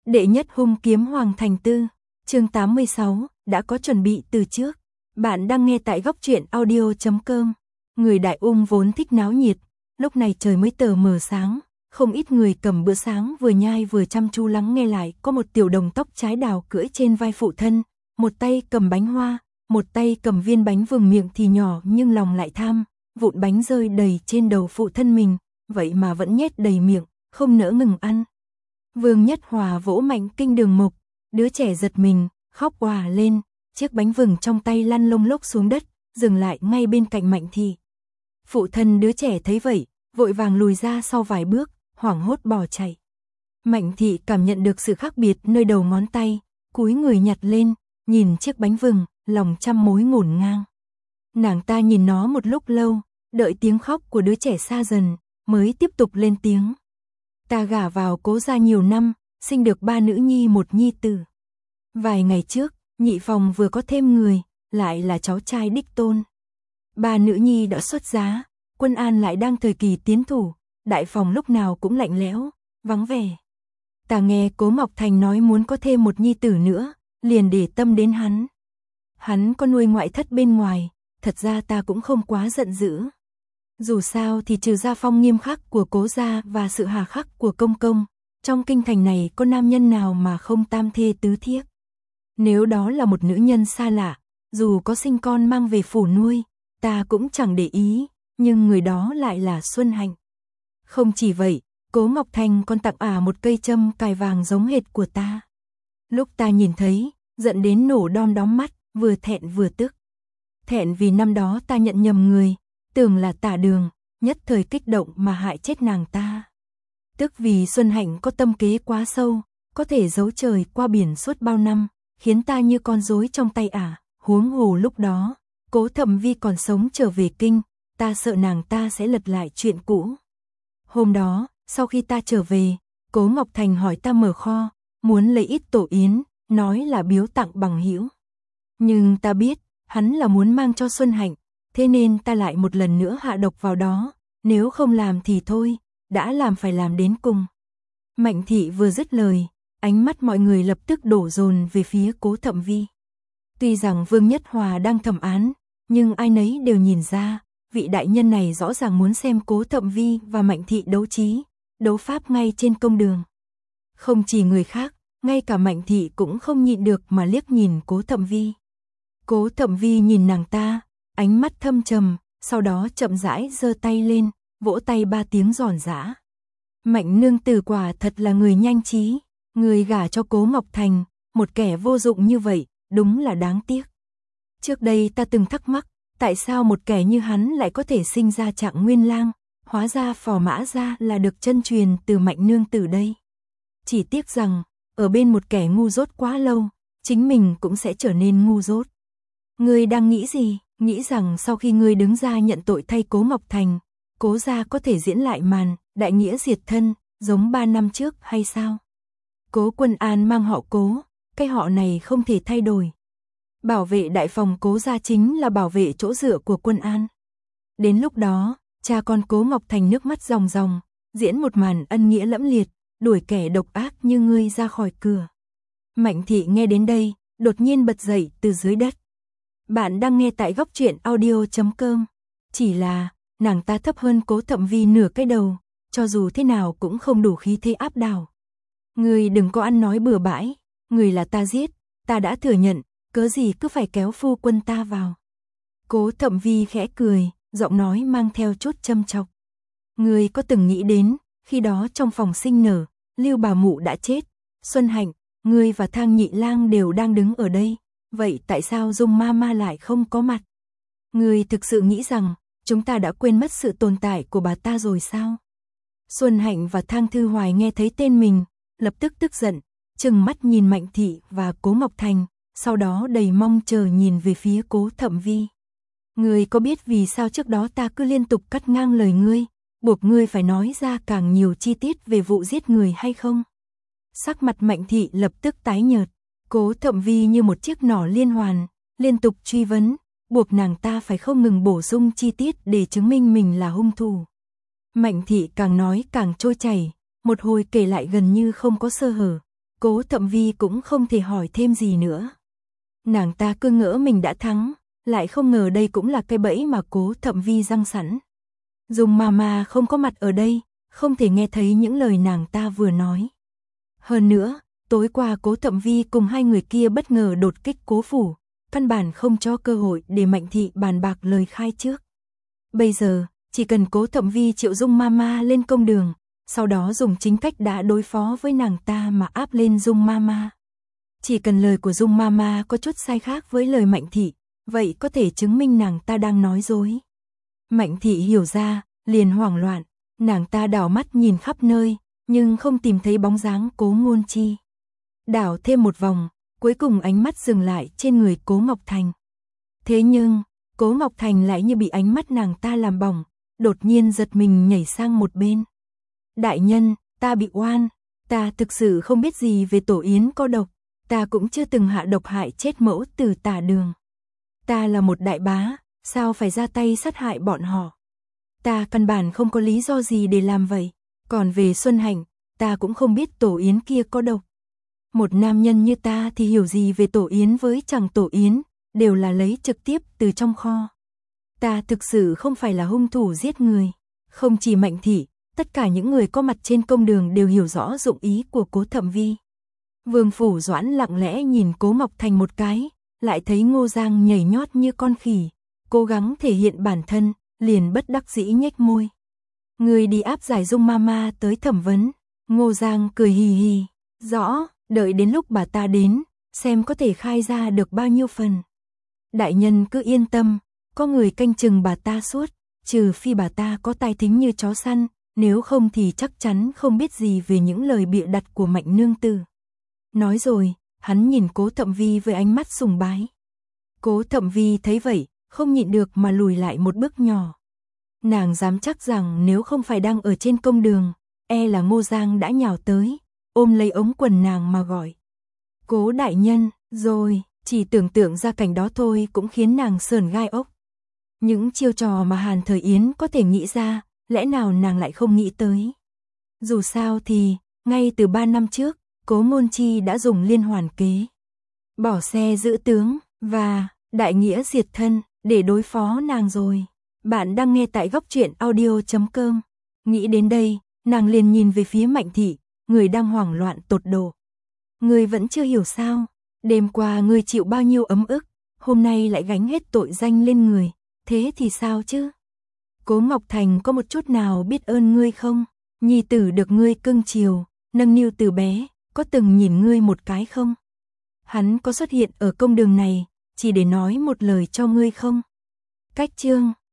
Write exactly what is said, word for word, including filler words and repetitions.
Đệ nhất hung kiếm Hoàng Thành Tư, chương tám mươi sáu, đã có chuẩn bị từ trước. Bạn đang nghe tại góc truyện audio chấm com. Người Đại Ung vốn thích náo nhiệt, lúc này trời mới tờ mờ sáng, không ít người cầm bữa sáng vừa nhai vừa chăm chú lắng nghe lại, có một tiểu đồng tóc trái đào cưỡi trên vai phụ thân, một tay cầm bánh hoa, một tay cầm viên bánh vừng, miệng thì nhỏ nhưng lòng lại tham, vụn bánh rơi đầy trên đầu phụ thân mình, vậy mà vẫn nhét đầy miệng, không nỡ ngừng ăn. Vương Nhất Hòa vỗ mạnh kinh đường mộc, đứa trẻ giật mình, khóc òa lên, chiếc bánh vừng trong tay lăn lông lốc xuống đất, dừng lại ngay bên cạnh Mạnh Thị. Phụ thân đứa trẻ thấy vậy, vội vàng lùi ra sau vài bước, hoảng hốt bỏ chạy. Mạnh Thị cảm nhận được sự khác biệt nơi đầu ngón tay, cúi người nhặt lên, nhìn chiếc bánh vừng, lòng trăm mối ngổn ngang. Nàng ta nhìn nó một lúc lâu, đợi tiếng khóc của đứa trẻ xa dần, mới tiếp tục lên tiếng. Ta gả vào Cố gia nhiều năm, sinh được ba nữ nhi một nhi tử. Vài ngày trước, nhị phòng vừa có thêm người, lại là cháu trai đích tôn. Ba nữ nhi đã xuất giá, Quân An lại đang thời kỳ tiến thủ, đại phòng lúc nào cũng lạnh lẽo, vắng vẻ. Ta nghe Cố Mộc Thành nói muốn có thêm một nhi tử nữa, liền để tâm đến hắn. Hắn có nuôi ngoại thất bên ngoài, thật ra ta cũng không quá giận dữ. Dù sao thì trừ gia phong nghiêm khắc của Cố gia và sự hà khắc của công công, trong kinh thành này có nam nhân nào mà không tam thê tứ thiếp. Nếu đó là một nữ nhân xa lạ, dù có sinh con mang về phủ nuôi, ta cũng chẳng để ý, nhưng người đó lại là Xuân Hạnh. Không chỉ vậy, Cố Mộc Thành còn tặng ả một cây châm cài vàng giống hệt của ta. Lúc ta nhìn thấy, giận đến nổ đom đóm mắt, vừa thẹn vừa tức. Thẹn vì năm đó ta nhận nhầm người, tưởng là Tả Đường, nhất thời kích động mà hại chết nàng ta. Tức vì Xuân Hạnh có tâm kế quá sâu, có thể giấu trời qua biển suốt bao năm, khiến ta như con rối trong tay ả. Huống hồ lúc đó, Cố Thẩm Vi còn sống trở về kinh, ta sợ nàng ta sẽ lật lại chuyện cũ. Hôm đó, sau khi ta trở về, Cố Mộc Thành hỏi ta mở kho, muốn lấy ít tổ yến, nói là biếu tặng bằng hữu. Nhưng ta biết, hắn là muốn mang cho Xuân Hạnh, thế nên ta lại một lần nữa hạ độc vào đó, nếu không làm thì thôi, đã làm phải làm đến cùng. Mạnh Thị vừa dứt lời, ánh mắt mọi người lập tức đổ dồn về phía Cố Thẩm Vi. Tuy rằng Vương Nhất Hòa đang thẩm án, nhưng ai nấy đều nhìn ra, vị đại nhân này rõ ràng muốn xem Cố Thẩm Vi và Mạnh Thị đấu trí, đấu pháp ngay trên công đường. Không chỉ người khác, ngay cả Mạnh Thị cũng không nhịn được mà liếc nhìn Cố Thẩm Vi. Cố Thẩm Vi nhìn nàng ta, ánh mắt thâm trầm, sau đó chậm rãi giơ tay lên, vỗ tay ba tiếng giòn giã. Mạnh nương tử quả thật là người nhanh trí, người gả cho Cố Mộc Thành, một kẻ vô dụng như vậy, đúng là đáng tiếc. Trước đây ta từng thắc mắc, tại sao một kẻ như hắn lại có thể sinh ra Trạng Nguyên Lang, hóa ra Phò Mã gia là được chân truyền từ Mạnh nương tử đây. Chỉ tiếc rằng, ở bên một kẻ ngu dốt quá lâu, chính mình cũng sẽ trở nên ngu dốt. Ngươi đang nghĩ gì? Nghĩ rằng sau khi ngươi đứng ra nhận tội thay Cố Mộc Thành, Cố gia có thể diễn lại màn đại nghĩa diệt thân, giống ba năm trước hay sao? Cố Quân An mang họ Cố, cái họ này không thể thay đổi. Bảo vệ đại phòng Cố gia chính là bảo vệ chỗ dựa của Quân An. Đến lúc đó, cha con Cố Mộc Thành nước mắt ròng ròng, diễn một màn ân nghĩa lẫm liệt, đuổi kẻ độc ác như ngươi ra khỏi cửa. Mạnh Thị nghe đến đây, đột nhiên bật dậy từ dưới đất. Bạn đang nghe tại góc truyện audio chấm com. Chỉ là, nàng ta thấp hơn Cố Thẩm Vi nửa cái đầu, cho dù thế nào cũng không đủ khí thế áp đảo. Người đừng có ăn nói bừa bãi, người là ta giết, ta đã thừa nhận, cớ gì cứ phải kéo phu quân ta vào. Cố Thẩm Vi khẽ cười, giọng nói mang theo chút châm chọc. Người có từng nghĩ đến, khi đó trong phòng sinh nở, Lưu bà mụ đã chết, Xuân Hạnh, ngươi và Thang Nhị Lang đều đang đứng ở đây. Vậy tại sao Dung ma ma lại không có mặt? Ngươi thực sự nghĩ rằng chúng ta đã quên mất sự tồn tại của bà ta rồi sao? Xuân Hạnh và Thang Thư Hoài nghe thấy tên mình, lập tức tức giận, trừng mắt nhìn Mạnh Thị và Cố Mộc Thành, sau đó đầy mong chờ nhìn về phía Cố Thẩm Vi. Ngươi có biết vì sao trước đó ta cứ liên tục cắt ngang lời ngươi, buộc ngươi phải nói ra càng nhiều chi tiết về vụ giết người hay không? Sắc mặt Mạnh Thị lập tức tái nhợt. Cố Thẩm Vi như một chiếc nỏ liên hoàn, liên tục truy vấn, buộc nàng ta phải không ngừng bổ sung chi tiết để chứng minh mình là hung thủ. Mạnh Thị càng nói càng trôi chảy, một hồi kể lại gần như không có sơ hở. Cố Thậm Vi cũng không thể hỏi thêm gì nữa. Nàng ta cứ ngỡ mình đã thắng, lại không ngờ đây cũng là cái bẫy mà Cố Thậm Vi răng sẵn. Dung Mama không có mặt ở đây, không thể nghe thấy những lời nàng ta vừa nói. Hơn nữa, tối qua Cố Thậm Vi cùng hai người kia bất ngờ đột kích Cố phủ, căn bản không cho cơ hội để Mạnh thị bàn bạc lời khai trước. Bây giờ, chỉ cần Cố Thậm Vi triệu Dung Mama lên công đường, sau đó dùng chính cách đã đối phó với nàng ta mà áp lên Dung Mama. Chỉ cần lời của Dung Mama có chút sai khác với lời Mạnh thị, vậy có thể chứng minh nàng ta đang nói dối. Mạnh thị hiểu ra, liền hoảng loạn, nàng ta đảo mắt nhìn khắp nơi, nhưng không tìm thấy bóng dáng Cố Ngôn Chi. Đảo thêm một vòng, cuối cùng ánh mắt dừng lại trên người Cố Ngọc Thành. Thế nhưng, Cố Ngọc Thành lại như bị ánh mắt nàng ta làm bỏng, đột nhiên giật mình nhảy sang một bên. Đại nhân, ta bị oan, ta thực sự không biết gì về tổ yến có độc, ta cũng chưa từng hạ độc hại chết mẫu tử Tả Đường. Ta là một đại bá, sao phải ra tay sát hại bọn họ? Ta căn bản không có lý do gì để làm vậy, còn về Xuân Hạnh, ta cũng không biết tổ yến kia có độc. Một nam nhân như ta thì hiểu gì về tổ yến với chẳng tổ yến, đều là lấy trực tiếp từ trong kho. Ta thực sự không phải là hung thủ giết người, không chỉ Mạnh thị, tất cả những người có mặt trên công đường đều hiểu rõ dụng ý của Cố Thậm Vi. Vương Phủ Doãn lặng lẽ nhìn Cố Ngọc Thành một cái, lại thấy Ngô Giang nhảy nhót như con khỉ, cố gắng thể hiện bản thân, liền bất đắc dĩ nhếch môi. Người đi áp giải Dung Mama tới thẩm vấn. Ngô Giang cười hì hì, rõ, đợi đến lúc bà ta đến, xem có thể khai ra được bao nhiêu phần. Đại nhân cứ yên tâm, có người canh chừng bà ta suốt, trừ phi bà ta có tai thính như chó săn, nếu không thì chắc chắn không biết gì về những lời bịa đặt của Mạnh nương tử. Nói rồi, hắn nhìn Cố Thậm Vi với ánh mắt sùng bái. Cố Thậm Vi thấy vậy, không nhịn được mà lùi lại một bước nhỏ. Nàng dám chắc rằng nếu không phải đang ở trên công đường, e là Ngô Giang đã nhào tới, ôm lấy ống quần nàng mà gọi. Cố đại nhân, rồi, chỉ tưởng tượng ra cảnh đó thôi cũng khiến nàng sởn gai ốc. Những chiêu trò mà Hàn Thời Yến có thể nghĩ ra, lẽ nào nàng lại không nghĩ tới. Dù sao thì, ngay từ ba năm trước, Cố Ngôn Chi đã dùng liên hoàn kế. Bỏ xe giữ tướng, và đại nghĩa diệt thân, để đối phó nàng rồi. Bạn đang nghe tại góc truyện audio chấm com. Nghĩ đến đây, nàng liền nhìn về phía Mạnh thị, người đang hoảng loạn tột độ. Ngươi vẫn chưa hiểu sao, đêm qua ngươi chịu bao nhiêu ấm ức, hôm nay lại gánh hết tội danh lên người, thế thì sao chứ? Cố Ngọc Thành có một chút nào biết ơn ngươi không? Nhi tử được ngươi cưng chiều, nâng niu từ bé, có từng nhìn ngươi một cái không? Hắn có xuất hiện ở công đường này, chỉ để nói một lời cho ngươi không? Cách chương